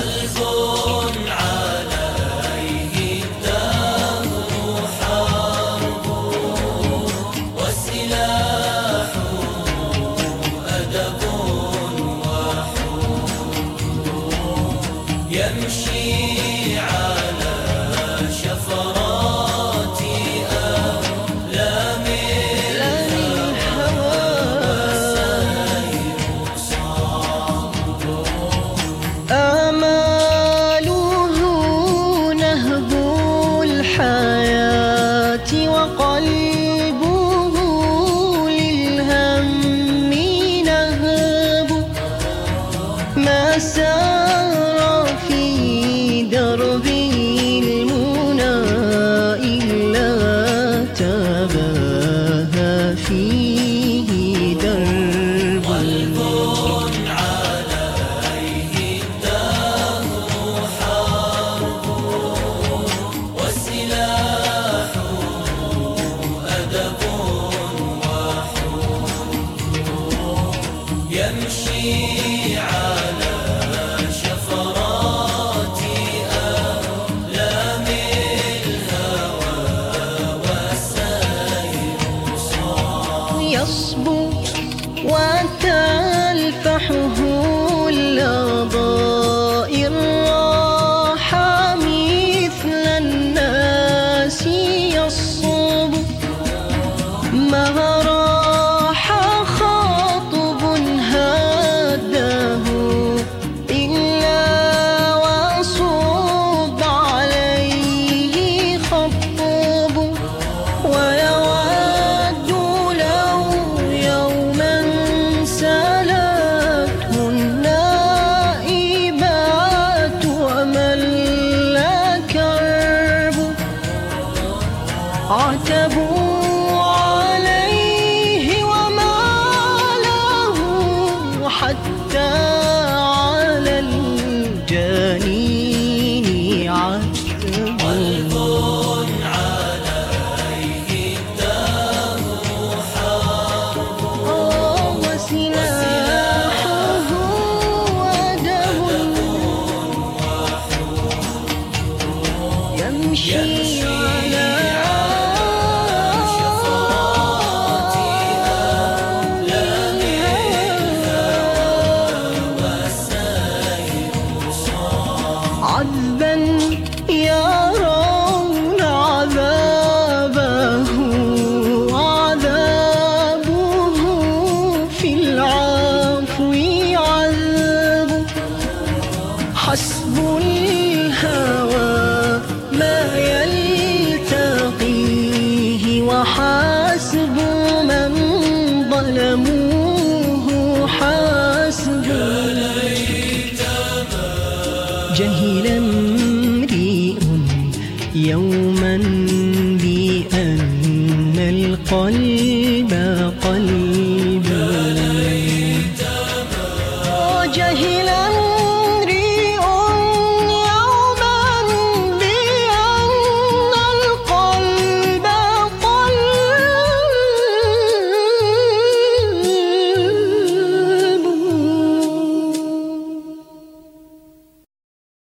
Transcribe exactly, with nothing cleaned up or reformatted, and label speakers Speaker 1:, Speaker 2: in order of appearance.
Speaker 1: قلب عليه الدهر حرب، والسلاح أدب وحب، يمشي على شفرات أقلام الهوى، والسير صعب.
Speaker 2: آماله نهب الحياة، وقلبه للهم نهب، ما سار في دربه المنى إلا تباهى فيه درب.
Speaker 1: قلب عليه الدهر حرب، والسلاح أدب وحب، يمشي على شفرات أقلام الهوى، والسير صعب.
Speaker 2: يصبو وتلفحه اللظائر، راح مثل الناس يصب، ما راح خاطب هاده إلا وصب عليه خطب، ويود لو يوما سلته النائبات وملا كرب، عتبوا عليه وما له حتى على الجنين عتب.
Speaker 1: قلب عليه الدهر حرب،
Speaker 2: وسلاحه أدب يمشي على
Speaker 1: شفرات أقلام الهوى، والسير صعب.
Speaker 2: عذبا يرون عذابه، وعذابه في العفو عذب، حسب الهوى ما يلتقيه، وحسب من ظلموه حسب. جهل امرئ يوما بأن القلب